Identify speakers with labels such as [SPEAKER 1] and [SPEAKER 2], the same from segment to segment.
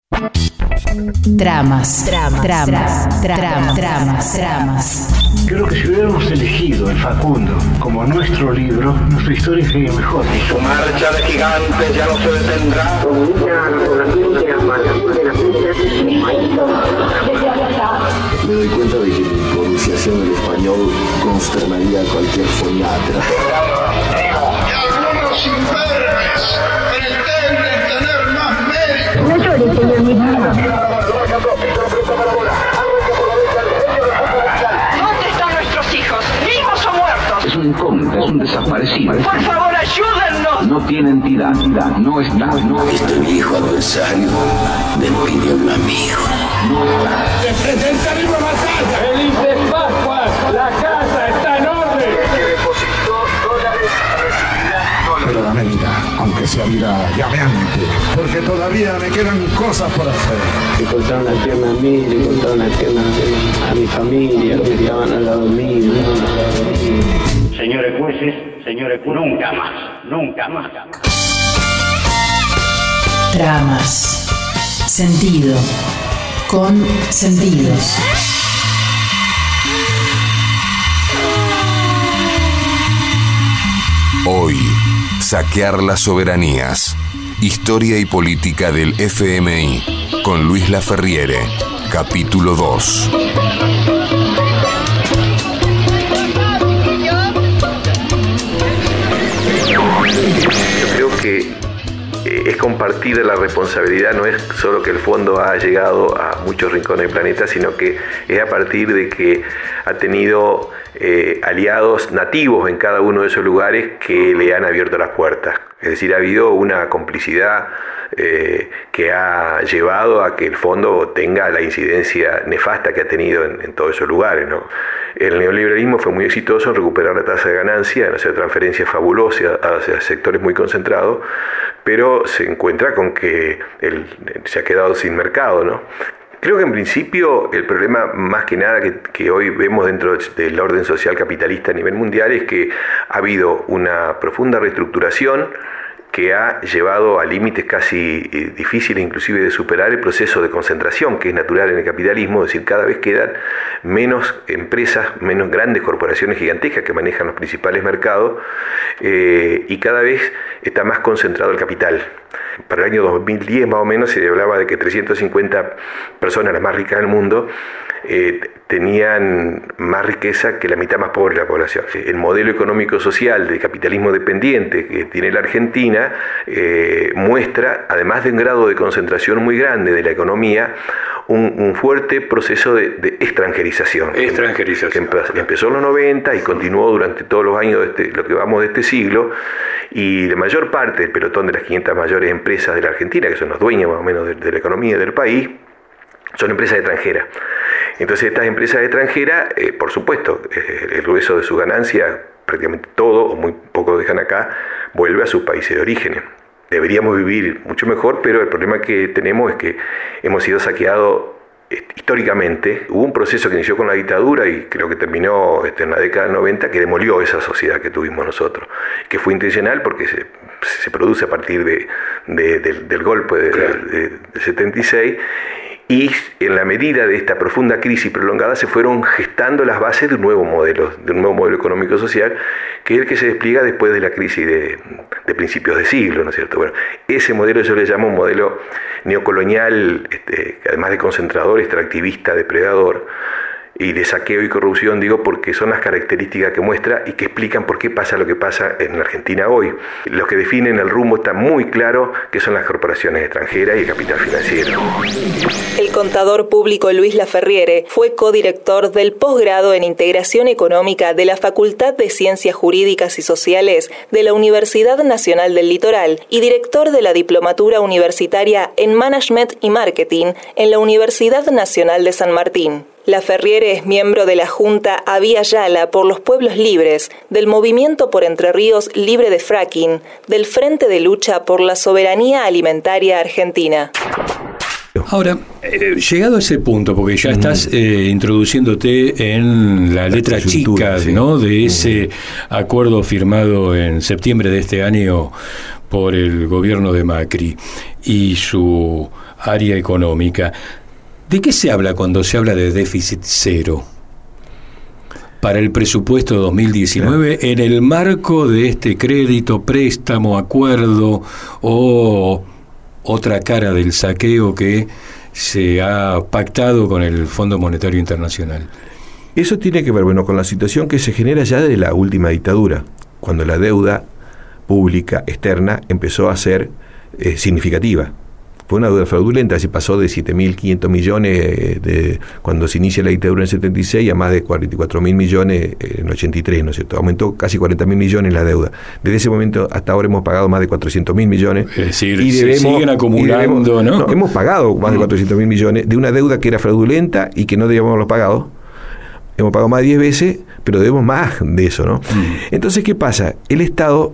[SPEAKER 1] Tramas.
[SPEAKER 2] Creo que si hubiéramos elegido el Facundo como nuestro libro, nuestra historia sería mejor.
[SPEAKER 3] Y su marcha de gigantes ya no se detendrá.
[SPEAKER 4] Me doy cuenta de que mi pronunciación del español consternaría a cualquier foniatra.
[SPEAKER 3] Y algunos imberbes pretenden tener más mérito.
[SPEAKER 5] No llores, señor ministro.
[SPEAKER 6] ¿Dónde están nuestros hijos? ¿Vivos o muertos?
[SPEAKER 7] Es un incógnito, es un desaparecido.
[SPEAKER 6] Por favor, ayúdennos.
[SPEAKER 7] No tiene entidad, no está.
[SPEAKER 4] Este viejo adversario me pidió un amigo.
[SPEAKER 3] Se presenta la batalla.
[SPEAKER 8] ¡Feliz de Pascua! ¡La casa está en orden!
[SPEAKER 3] Que depositó dólares recibirá dólares.
[SPEAKER 2] Pero dame vida, aunque sea vida llameante, porque todavía me quedan cosas por hacer.
[SPEAKER 9] Le cortaron la pierna a mí, le cortaron la pierna a mi familia, que estaban al lado mío.
[SPEAKER 10] Señores jueces, nunca más.
[SPEAKER 1] Tramas. Sentido. Con sentidos.
[SPEAKER 11] Hoy, saquear las soberanías. Historia y política del FMI. Con Luis Laferriere. Capítulo 2.
[SPEAKER 12] Yo creo que es compartir la responsabilidad, no es solo que el fondo ha llegado a muchos rincones del planeta, sino que es a partir de que ha tenido aliados nativos en cada uno de esos lugares que le han abierto las puertas. Es decir, ha habido una complicidad que ha llevado a que el fondo tenga la incidencia nefasta que ha tenido en todos esos lugares, ¿no? El neoliberalismo fue muy exitoso en recuperar la tasa de ganancia, en hacer transferencias fabulosas hacia sectores muy concentrados, pero se encuentra con que se ha quedado sin mercado, ¿no? Creo que en principio el problema más que nada que hoy vemos dentro del orden social capitalista a nivel mundial es que ha habido una profunda reestructuración que ha llevado a límites casi difíciles inclusive de superar el proceso de concentración que es natural en el capitalismo, es decir, cada vez quedan menos empresas, menos grandes corporaciones gigantescas que manejan los principales mercados y cada vez está más concentrado el capital. Para el año 2010 más o menos se hablaba de que 350 personas, las más ricas del mundo, tenían más riqueza que la mitad más pobre de la población. El modelo económico-social del capitalismo dependiente que tiene la Argentina muestra, además de un grado de concentración muy grande de la economía, un fuerte proceso de extranjerización. Que empezó en los 90 y continuó durante todos los años lo que vamos de este siglo, y la mayor parte del pelotón de las 500 mayores empresas de la Argentina, que son los dueños más o menos de la economía del país, son empresas extranjeras. Entonces estas empresas extranjeras, por supuesto, el grueso de su ganancia, prácticamente todo o muy poco dejan acá, vuelve a sus países de origen. Deberíamos vivir mucho mejor, pero el problema que tenemos es que hemos sido saqueados históricamente. Hubo un proceso que inició con la dictadura y creo que terminó en la década del 90, que demolió esa sociedad que tuvimos nosotros, que fue intencional porque se produce a partir del golpe de 76. Y en la medida de esta profunda crisis prolongada se fueron gestando las bases de un nuevo modelo económico-social, que es el que se despliega después de la crisis de principios de siglo, ¿no es cierto? Bueno, ese modelo yo le llamo un modelo neocolonial, además de concentrador, extractivista, depredador, y de saqueo y corrupción, digo, porque son las características que muestra y que explican por qué pasa lo que pasa en la Argentina hoy. Los que definen el rumbo está muy claro, que son las corporaciones extranjeras y el capital financiero.
[SPEAKER 13] El contador público Luis Laferriere fue codirector del posgrado en Integración Económica de la Facultad de Ciencias Jurídicas y Sociales de la Universidad Nacional del Litoral y director de la Diplomatura Universitaria en Management y Marketing en la Universidad Nacional de San Martín. Laferriere es miembro de la Junta Avia Yala por los Pueblos Libres, del Movimiento por Entre Ríos Libre de Fracking, del Frente de Lucha por la Soberanía Alimentaria Argentina.
[SPEAKER 14] Ahora, llegado a ese punto, porque ya estás introduciéndote en la letra chica, sí, ¿no?, de ese acuerdo firmado en septiembre de este año por el gobierno de Macri y su área económica. ¿De qué se habla cuando se habla de déficit cero para el presupuesto 2019 en el marco de este crédito, préstamo, acuerdo o otra cara del saqueo que se ha pactado con el Fondo Monetario Internacional?
[SPEAKER 12] Eso tiene que ver, con la situación que se genera ya de la última dictadura, cuando la deuda pública externa empezó a ser significativa. Fue una deuda fraudulenta, se pasó de 7.500 millones cuando se inicia la dictadura en el 76 a más de 44.000 millones en el 83, ¿no es cierto? Aumentó casi 40.000 millones la deuda. Desde ese momento hasta ahora hemos pagado más de 400.000 millones.
[SPEAKER 14] Es decir, y se siguen acumulando, ¿no?
[SPEAKER 12] Hemos pagado más de 400.000 millones de una deuda que era fraudulenta y que no debíamos haberlo pagado. Hemos pagado más de 10 veces, pero debemos más de eso, ¿no? Entonces, ¿qué pasa? El Estado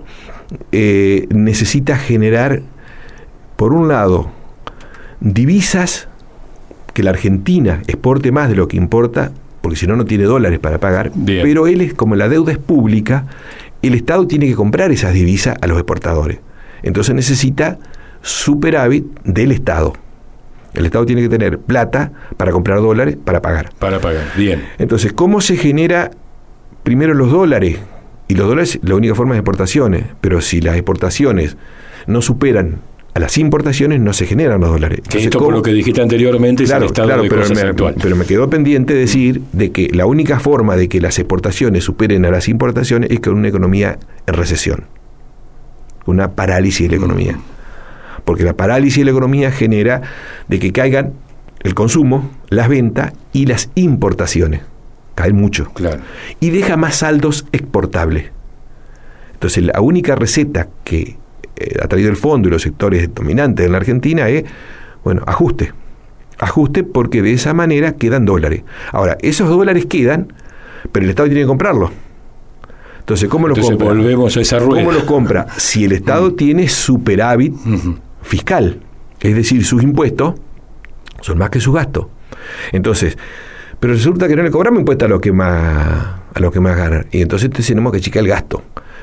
[SPEAKER 12] necesita generar, por un lado, divisas, que la Argentina exporte más de lo que importa, porque si no, no tiene dólares para pagar. Bien. Pero como la deuda es pública, el Estado tiene que comprar esas divisas a los exportadores. Entonces necesita superávit del Estado. El Estado tiene que tener plata para comprar dólares para pagar.
[SPEAKER 14] Para pagar, bien.
[SPEAKER 12] Entonces, ¿cómo se genera primero los dólares? Y los dólares, la única forma es exportaciones, pero si las exportaciones no superan a las importaciones, no se generan los dólares. Entonces,
[SPEAKER 14] esto, por lo que dijiste anteriormente,
[SPEAKER 12] claro,
[SPEAKER 14] es el estado de cosas actual.
[SPEAKER 12] Pero me quedó pendiente decir de que la única forma de que las exportaciones superen a las importaciones es con una economía en recesión, una parálisis de la economía. Porque la parálisis de la economía genera de que caigan el consumo, las ventas y las importaciones. Caen mucho.
[SPEAKER 14] Claro.
[SPEAKER 12] Y deja más saldos exportables. Entonces, la única receta que ha traído el fondo y los sectores dominantes en la Argentina es, ajuste. Ajuste, porque de esa manera quedan dólares. Ahora, esos dólares quedan, pero el Estado tiene que comprarlos. Entonces, ¿cómo los compra?
[SPEAKER 14] Volvemos a esa rueda.
[SPEAKER 12] ¿Cómo los compra? Si el Estado tiene superávit fiscal, es decir, sus impuestos son más que sus gastos. Entonces, pero resulta que no le cobramos impuestos a los que más ganan. Y entonces tenemos que achicar el gasto.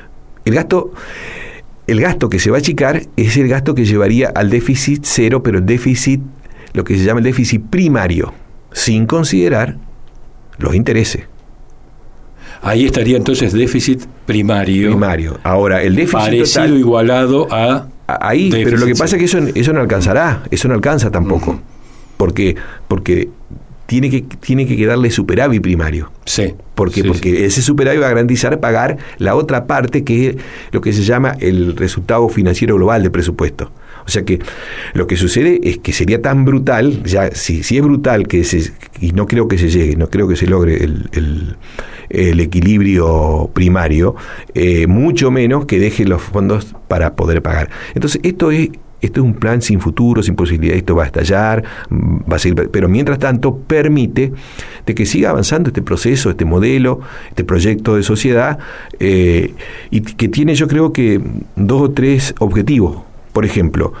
[SPEAKER 12] El gasto que se va a achicar es el gasto que llevaría al déficit cero, pero el déficit, lo que se llama el déficit primario, sin considerar los intereses.
[SPEAKER 14] Ahí estaría entonces déficit primario.
[SPEAKER 12] Ahora, el déficit
[SPEAKER 14] parecido
[SPEAKER 12] total,
[SPEAKER 14] igualado a
[SPEAKER 12] ahí, pero lo que pasa es que eso no alcanzará, eso no alcanza tampoco. Porque tiene que quedarle superávit primario.
[SPEAKER 14] Sí.
[SPEAKER 12] Porque ese superávit va a garantizar pagar la otra parte, que es lo que se llama el resultado financiero global del presupuesto. O sea que lo que sucede es que sería tan brutal, ya si es brutal y no creo que se llegue, no creo que se logre el equilibrio primario, mucho menos que deje los fondos para poder pagar. Entonces, esto es un plan sin futuro, sin posibilidad. Esto va a estallar, va a seguir, pero mientras tanto permite de que siga avanzando este proceso, este modelo, este proyecto de sociedad, y que tiene, yo creo que 2 o 3 objetivos. Por ejemplo,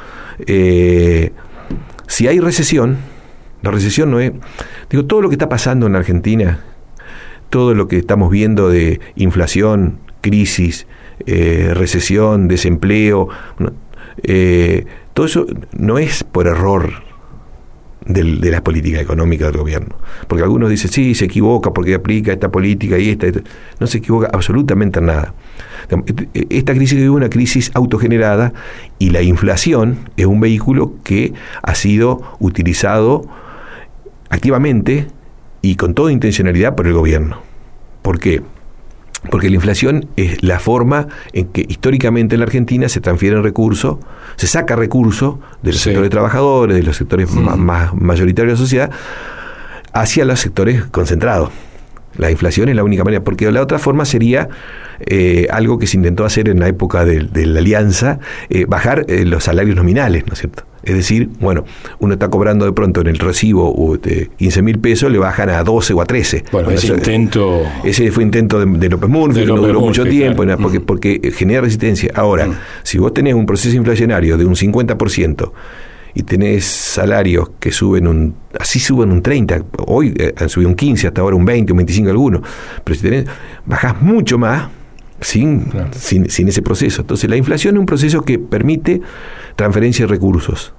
[SPEAKER 12] si hay recesión, la recesión no es, todo lo que está pasando en Argentina, todo lo que estamos viendo de inflación, crisis, recesión, desempleo, todo eso no es por error de las políticas económicas del gobierno. Porque algunos dicen, sí, se equivoca porque aplica esta política y esta. No se equivoca absolutamente en nada. Esta crisis es una crisis autogenerada, y la inflación es un vehículo que ha sido utilizado activamente y con toda intencionalidad por el gobierno. ¿Por qué? Porque la inflación es la forma en que históricamente en la Argentina se transfieren recursos, se saca recursos de los sectores trabajadores, de los sectores más mayoritarios de la sociedad, hacia los sectores concentrados. La inflación es la única manera, porque la otra forma sería algo que se intentó hacer en la época de la Alianza, bajar los salarios nominales, ¿no es cierto? Es decir, uno está cobrando de pronto en el recibo 15.000 pesos, le bajan a 12 o a 13. Ese fue intento de López Murphy, que no duró mucho tiempo, porque genera resistencia. Ahora, si vos tenés un proceso inflacionario de un 50%, y tenés salarios que suben un 30, hoy han subido un 15, hasta ahora un 20, un 25 algunos, pero si bajás mucho más sin ese proceso. Entonces, la inflación es un proceso que permite transferencia de recursos,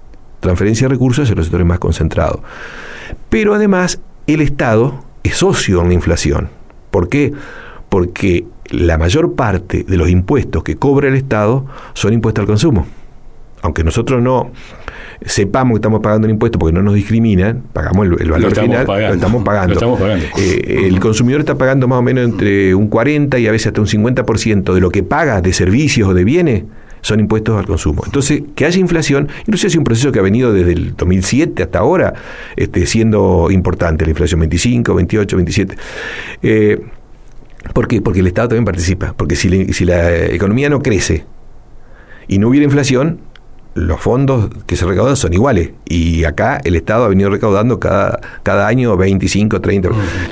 [SPEAKER 12] transferencia de recursos hacia los sectores más concentrados. Pero además, el Estado es socio en la inflación. ¿Por qué? Porque la mayor parte de los impuestos que cobra el Estado son impuestos al consumo. Aunque nosotros no sepamos que estamos pagando el impuesto porque no nos discriminan, pagamos el valor final, lo estamos pagando. El consumidor está pagando más o menos entre un 40 y a veces hasta un 50% de lo que paga de servicios o de bienes son impuestos al consumo. Entonces, que haya inflación, incluso es un proceso que ha venido desde el 2007 hasta ahora, siendo importante, la inflación 25, 28, 27. ¿Por qué? Porque el Estado también participa. Porque si la economía no crece y no hubiera inflación, los fondos que se recaudan son iguales. Y acá el Estado ha venido recaudando cada año 25, 30.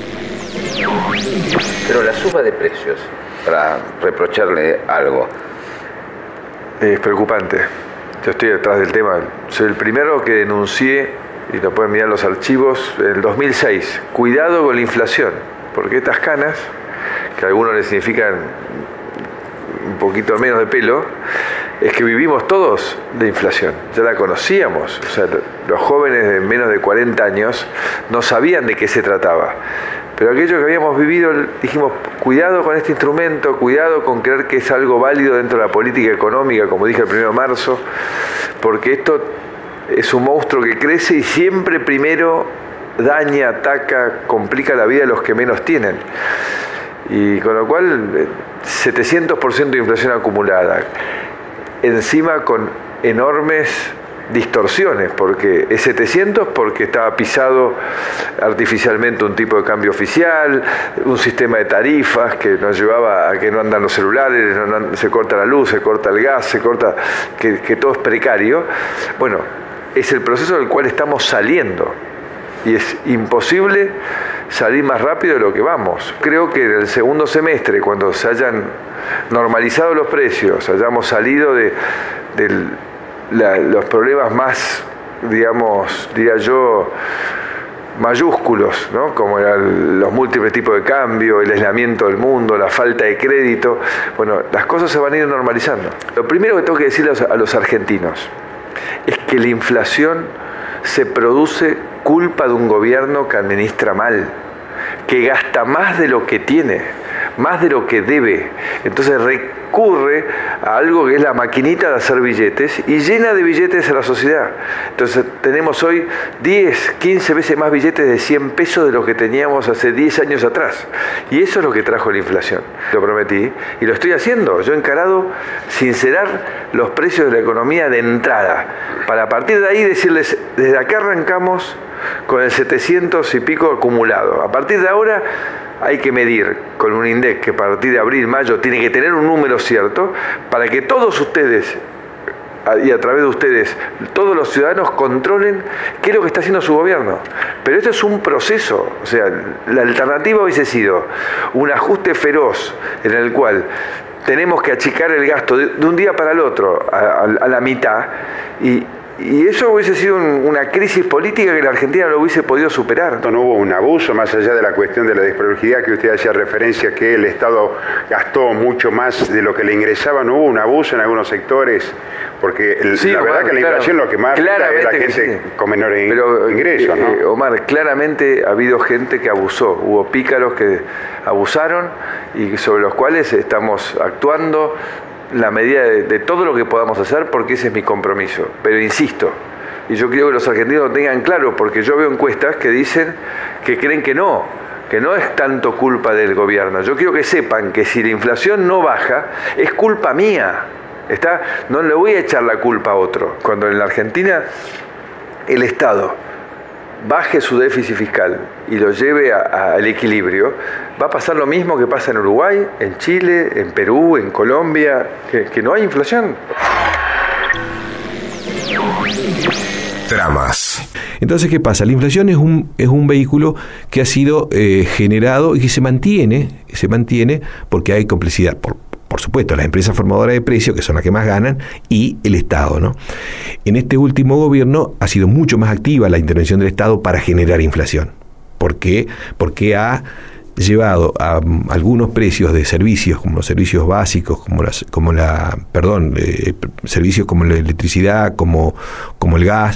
[SPEAKER 5] Pero la suba de precios, para reprocharle algo,
[SPEAKER 15] es preocupante. Yo estoy detrás del tema. Soy el primero que denuncié, y lo pueden mirar los archivos, en el 2006. Cuidado con la inflación, porque estas canas, que a algunos les significan un poquito menos de pelo, es que vivimos todos de inflación. Ya la conocíamos. O sea, los jóvenes de menos de 40 años no sabían de qué se trataba. Pero aquellos que habíamos vivido dijimos, cuidado con este instrumento, cuidado con creer que es algo válido dentro de la política económica, como dije el 1 de marzo, porque esto es un monstruo que crece y siempre primero daña, ataca, complica la vida de los que menos tienen. Y con lo cual, 700% de inflación acumulada, encima con enormes distorsiones, porque es 700 porque estaba pisado artificialmente un tipo de cambio oficial, un sistema de tarifas que nos llevaba a que no andan los celulares, se corta la luz, se corta el gas, que todo es precario. Bueno, es el proceso del cual estamos saliendo y es imposible salir más rápido de lo que vamos. Creo que en el segundo semestre, cuando se hayan normalizado los precios, hayamos salido de los problemas más, digamos, diría yo, mayúsculos, ¿no? Como los múltiples tipos de cambio, el aislamiento del mundo, la falta de crédito. Bueno, las cosas se van a ir normalizando. Lo primero que tengo que decirle a los argentinos es que la inflación se produce culpa de un gobierno que administra mal, que gasta más de lo que tiene, más de lo que debe. Entonces recurre a algo que es la maquinita de hacer billetes y llena de billetes a la sociedad. Entonces tenemos hoy 10, 15 veces más billetes de 100 pesos de lo que teníamos hace 10 años atrás. Y eso es lo que trajo la inflación. Lo prometí y lo estoy haciendo. Yo he encarado sincerar los precios de la economía de entrada, para a partir de ahí decirles, desde acá arrancamos con el 700 y pico acumulado. A partir de ahora hay que medir con un INDEC que a partir de abril, mayo tiene que tener un número cierto para que todos ustedes y a través de ustedes todos los ciudadanos controlen qué es lo que está haciendo su gobierno. Pero esto es un proceso. O sea, la alternativa hubiese sido un ajuste feroz en el cual tenemos que achicar el gasto de un día para el otro a la mitad y eso hubiese sido una crisis política que la Argentina no hubiese podido superar.
[SPEAKER 16] No hubo un abuso, más allá de la cuestión de la desprolijedad que usted hacía referencia, que el Estado gastó mucho más de lo que le ingresaba. ¿No hubo un abuso en algunos sectores? Porque la verdad que la inflación lo que más afecta es la gente con menores ingresos, ¿no?
[SPEAKER 15] Omar, claramente ha habido gente que abusó. Hubo pícaros que abusaron y sobre los cuales estamos actuando la medida de todo lo que podamos hacer, porque ese es mi compromiso. Pero insisto, y yo quiero que los argentinos lo tengan claro, porque yo veo encuestas que dicen que creen que no es tanto culpa del gobierno. Yo quiero que sepan que si la inflación no baja, es culpa mía. No le voy a echar la culpa a otro. Cuando en la Argentina el Estado baje su déficit fiscal y lo lleve al equilibrio, va a pasar lo mismo que pasa en Uruguay, en Chile, en Perú, en Colombia, que no hay inflación.
[SPEAKER 11] Tramas.
[SPEAKER 12] Entonces, ¿qué pasa? La inflación es un vehículo que ha sido generado y que se mantiene porque hay complicidad, por supuesto, las empresas formadoras de precios, que son las que más ganan, y el Estado, ¿no? En este último gobierno ha sido mucho más activa la intervención del Estado para generar inflación. ¿Por qué? Porque ha llevado a algunos precios de servicios, como los servicios básicos, servicios como la electricidad, como el gas,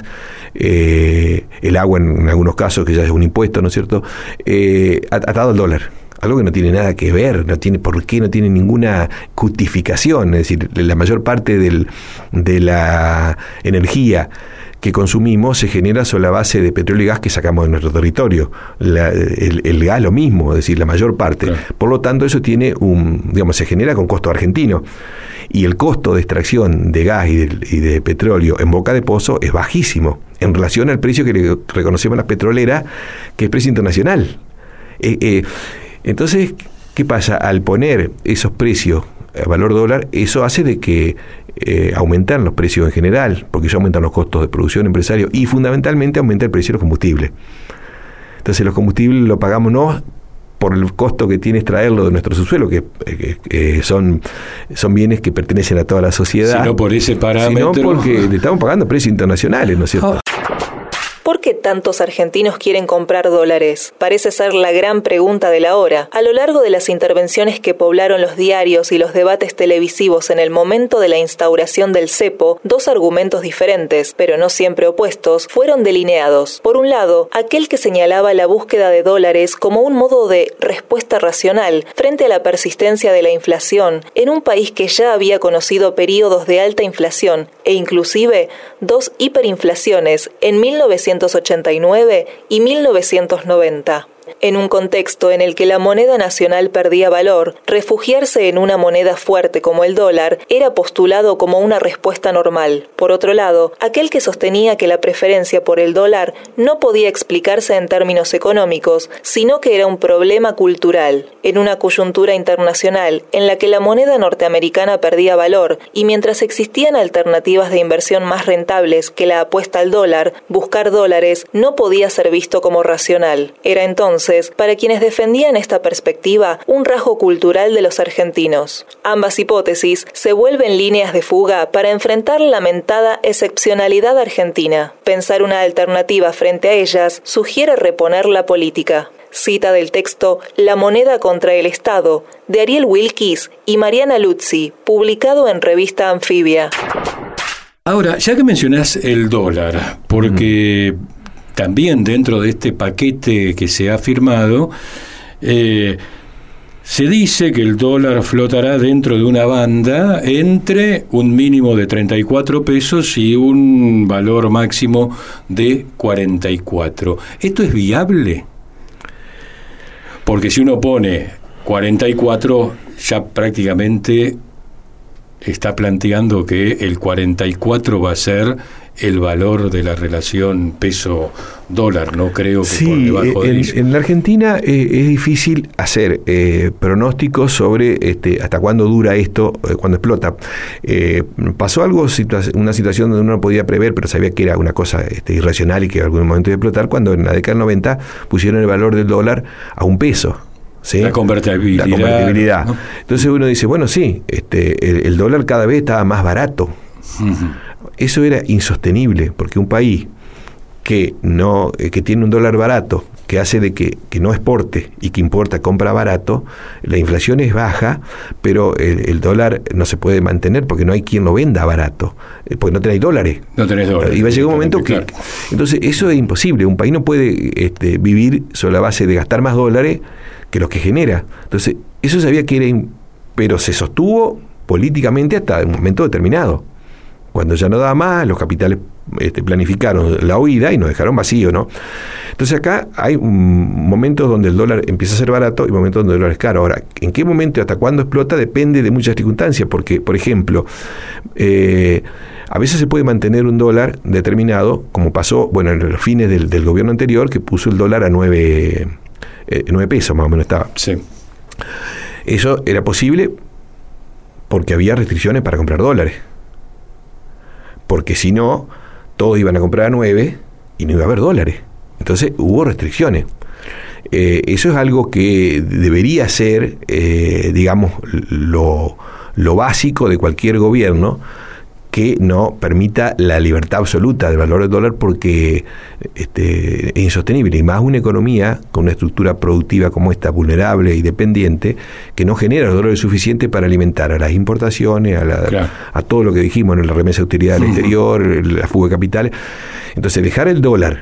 [SPEAKER 12] el agua en algunos casos, que ya es un impuesto, ¿no es cierto?, atado al dólar. Algo que no tiene nada que ver, no tiene ninguna justificación. Es decir, la mayor parte de la energía que consumimos se genera sobre la base de petróleo y gas que sacamos de nuestro territorio. El gas lo mismo, es decir, la mayor parte. Claro. Por lo tanto, eso tiene se genera con costo argentino. Y el costo de extracción de gas y de petróleo en boca de pozo es bajísimo en relación al precio que le reconocemos a las petroleras, que es precio internacional. Entonces, ¿qué pasa? Al poner esos precios a valor dólar, eso hace de que aumentan los precios en general, porque ya aumentan los costos de producción empresario y fundamentalmente aumenta el precio de los combustibles. Entonces los combustibles lo pagamos no por el costo que tiene extraerlo de nuestro subsuelo, que son bienes que pertenecen a toda la sociedad,
[SPEAKER 14] sino por ese parámetro,
[SPEAKER 12] sino porque le estamos pagando precios internacionales, ¿no es cierto?
[SPEAKER 13] ¿Por qué tantos argentinos quieren comprar dólares? Parece ser la gran pregunta de la hora. A lo largo de las intervenciones que poblaron los diarios y los debates televisivos en el momento de la instauración del cepo, dos argumentos diferentes, pero no siempre opuestos, fueron delineados. Por un lado, aquel que señalaba la búsqueda de dólares como un modo de respuesta racional frente a la persistencia de la inflación en un país que ya había conocido periodos de alta inflación e inclusive dos hiperinflaciones en 1989 y 1990. En un contexto en el que la moneda nacional perdía valor, refugiarse en una moneda fuerte como el dólar era postulado como una respuesta normal. Por otro lado, aquel que sostenía que la preferencia por el dólar no podía explicarse en términos económicos, sino que era un problema cultural. En una coyuntura internacional en la que la moneda norteamericana perdía valor y mientras existían alternativas de inversión más rentables que la apuesta al dólar, buscar dólares no podía ser visto como racional. Era entonces, para quienes defendían esta perspectiva, un rasgo cultural de los argentinos. Ambas hipótesis se vuelven líneas de fuga para enfrentar la lamentada excepcionalidad argentina. Pensar una alternativa frente a ellas sugiere reponer la política. Cita del texto La moneda contra el Estado, de Ariel Wilkis y Mariana Luzzi, publicado en revista Anfibia.
[SPEAKER 14] Ahora, ya que mencionás el dólar, porque también dentro de este paquete que se ha firmado, se dice que el dólar flotará dentro de una banda entre un mínimo de 34 pesos y un valor máximo de 44. ¿Esto es viable? Porque si uno pone 44, ya prácticamente está planteando que el 44 va a ser el valor de la relación peso-dólar. No creo que por debajo de eso.
[SPEAKER 12] En la Argentina es difícil hacer pronósticos sobre hasta cuándo dura esto, cuándo explota. Pasó algo, una situación donde uno no podía prever, pero sabía que era una cosa irracional y que en algún momento iba a explotar, cuando en la década del 90 pusieron el valor del dólar a $1. ¿Sí?
[SPEAKER 14] La convertibilidad.
[SPEAKER 12] ¿No? Entonces uno dice, bueno, sí, el dólar cada vez estaba más barato. Uh-huh. Eso era insostenible, porque un país que tiene un dólar barato, que hace de que no exporte y que importa, compra barato, la inflación es baja, pero el dólar no se puede mantener porque no hay quien lo venda barato, porque no tenés dólares.
[SPEAKER 14] No tenés dólares.
[SPEAKER 12] Y va a llegar un momento que... Claro. Entonces eso es imposible. Un país no puede vivir sobre la base de gastar más dólares que los que genera. Entonces eso sabía que era... Pero se sostuvo políticamente hasta un momento determinado. Cuando ya no daba más, los capitales planificaron la huida y nos dejaron vacíos, ¿no? Entonces acá hay momentos donde el dólar empieza a ser barato y momentos donde el dólar es caro. Ahora, ¿en qué momento y hasta cuándo explota? Depende de muchas circunstancias, porque, por ejemplo, a veces se puede mantener un dólar determinado, como pasó, bueno, en los fines del gobierno anterior, que puso el dólar a 9 pesos, más o menos estaba.
[SPEAKER 14] Sí.
[SPEAKER 12] Eso era posible porque había restricciones para comprar dólares. Porque si no, todos iban a comprar a 9 y no iba a haber dólares. Entonces hubo restricciones. Eso es algo que debería ser, digamos, lo básico de cualquier gobierno, que no permita la libertad absoluta del valor del dólar, porque es insostenible, y más una economía con una estructura productiva como esta, vulnerable y dependiente, que no genera los dólares suficientes para alimentar a las importaciones, a todo lo que dijimos, la remesa de utilidad del exterior, la fuga de capitales. Entonces, dejar el dólar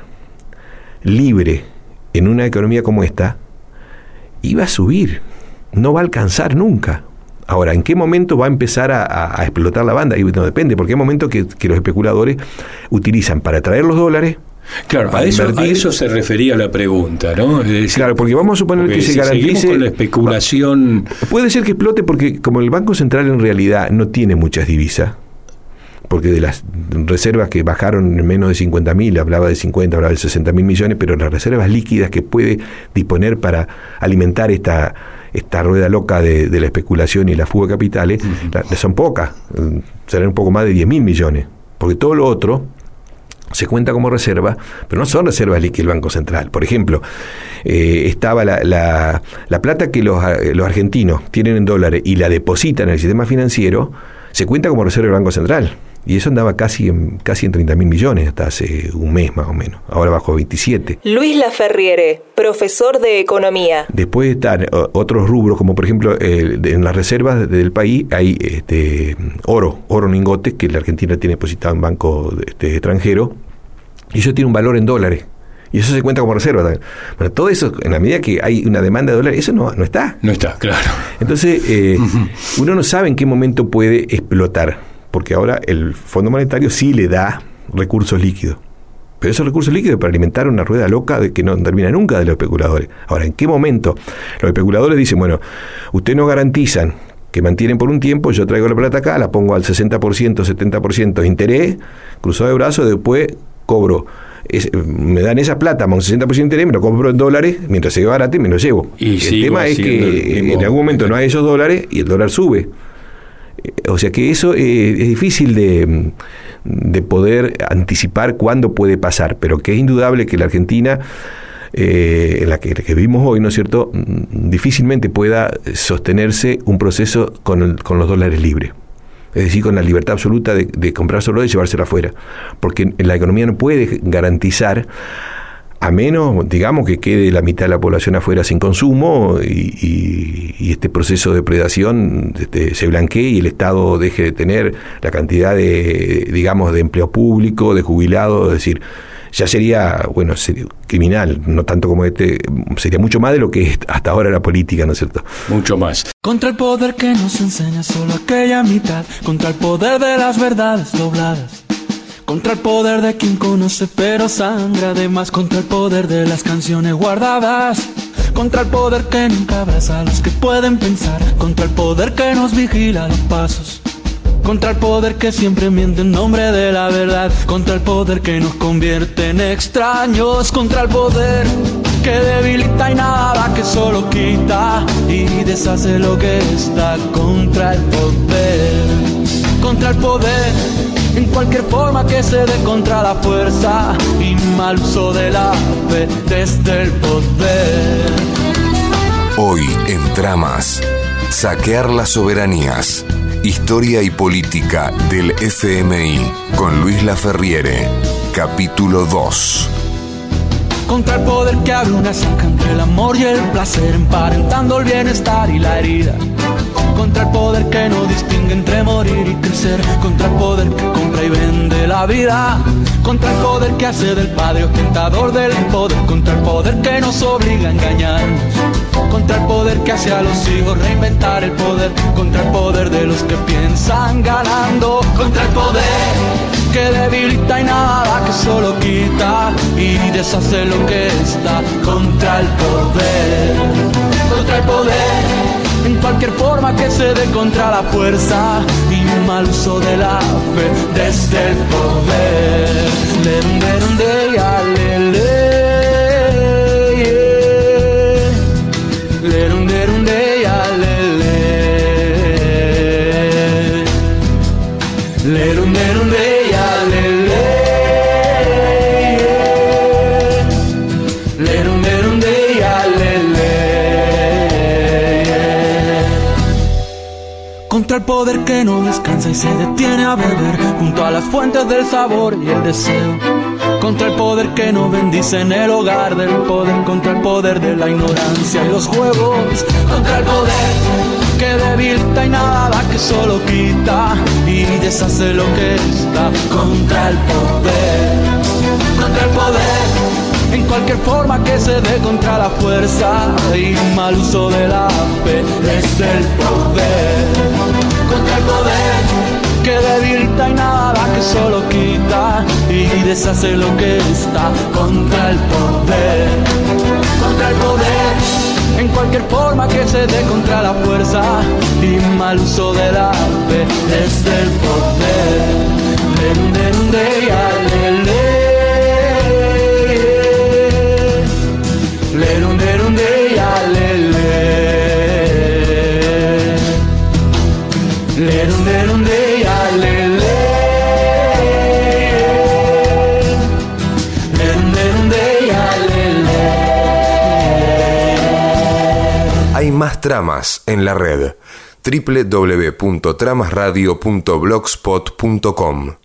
[SPEAKER 12] libre en una economía como esta iba a subir, no va a alcanzar nunca. Ahora, ¿en qué momento va a empezar a explotar la banda? Y no depende, porque hay momentos que los especuladores utilizan para traer los dólares.
[SPEAKER 14] Claro, a eso se refería la pregunta, ¿no? Es decir,
[SPEAKER 12] claro, porque vamos a suponer que se garantice
[SPEAKER 14] con la especulación.
[SPEAKER 12] Puede ser que explote, porque como el Banco Central en realidad no tiene muchas divisas, porque de las reservas que bajaron en menos de 50.000, hablaba de 50, hablaba de 60.000 millones, pero las reservas líquidas que puede disponer para alimentar esta rueda loca de la especulación y la fuga de capitales, son pocas, serán un poco más de 10.000 millones, porque todo lo otro se cuenta como reserva, pero no son reservas líquidas del Banco Central. Por ejemplo, estaba la plata que los argentinos tienen en dólares y la depositan en el sistema financiero, se cuenta como reserva del Banco Central. Y eso andaba casi en 30.000 millones hasta hace un mes más o menos. Ahora bajó 27.
[SPEAKER 13] Luis Laferriere, profesor de Economía.
[SPEAKER 12] Después están otros rubros, como por ejemplo en las reservas del país hay oro en lingotes, que la Argentina tiene depositado en banco extranjero, y eso tiene un valor en dólares. Y eso se cuenta como reserva también. Bueno, todo eso, en la medida que hay una demanda de dólares, eso no está.
[SPEAKER 14] No está, claro.
[SPEAKER 12] Entonces, uno no sabe en qué momento puede explotar, porque ahora el Fondo Monetario sí le da recursos líquidos. Pero esos recursos líquidos para alimentar una rueda loca de que no termina nunca de los especuladores. Ahora, ¿en qué momento los especuladores dicen, bueno, ustedes nos garantizan que mantienen por un tiempo, yo traigo la plata acá, la pongo al 60%, 70% de interés, cruzado de brazos, después cobro, me dan esa plata, más un 60% de interés, me lo compro en dólares, mientras se ve barato y me lo llevo.
[SPEAKER 14] Y
[SPEAKER 12] el tema es que en algún momento no hay esos dólares y el dólar sube. O sea que eso es difícil de poder anticipar cuándo puede pasar, pero que es indudable que la Argentina, en la que vivimos hoy, ¿no es cierto?, difícilmente pueda sostenerse un proceso con los dólares libres. Es decir, con la libertad absoluta de comprar solo y llevárselo afuera. Porque la economía no puede garantizar, a menos, digamos, que quede la mitad de la población afuera sin consumo y este proceso de predación se blanquee y el Estado deje de tener la cantidad de, digamos, de empleo público, de jubilados, es decir, ya sería, bueno, criminal, no tanto como sería mucho más de lo que es hasta ahora la política, ¿no es cierto?
[SPEAKER 14] Mucho más.
[SPEAKER 17] Contra el poder que nos enseña solo aquella mitad, contra el poder de las verdades dobladas, contra el poder de quien conoce pero sangra de más, contra el poder de las canciones guardadas, contra el poder que nunca abraza a los que pueden pensar, contra el poder que nos vigila los pasos, contra el poder que siempre miente en nombre de la verdad, contra el poder que nos convierte en extraños, contra el poder que debilita y nada, que solo quita y deshace lo que está, contra el poder en cualquier forma que se dé, contra la fuerza y mal uso de la fe desde el poder.
[SPEAKER 11] Hoy en Tramas, saquear las soberanías, historia y política del FMI, con Luis Laferriere, capítulo 2.
[SPEAKER 17] Contra el poder que abre una zanja entre el amor y el placer, emparentando el bienestar y la herida, contra el poder que no distingue entre morir y crecer, contra el poder que compra y vende la vida, contra el poder que hace del padre ostentador del poder, contra el poder que nos obliga a engañarnos, contra el poder que hace a los hijos reinventar el poder, contra el poder de los que piensan ganando, contra el poder que debilita y nada, que solo quita y deshace lo que está, contra el poder en cualquier forma que se dé, contra la fuerza y mal uso de la fe desde el poder. contra el poder que no descansa y se detiene a beber junto a las fuentes del sabor y el deseo, contra el poder que no bendice en el hogar del poder, contra el poder de la ignorancia y los juegos, contra el poder que debilita y nada da, que solo quita y deshace lo que está, contra el poder en cualquier forma que se dé, contra la fuerza y mal uso de la fe, es el poder, contra el poder que debilita y nada da, que solo quita y deshace lo que está, contra el poder en cualquier forma que se dé, contra la fuerza y mal uso de la fe, es el poder.
[SPEAKER 11] Hay más tramas en la red. www.tramasradio.blogspot.com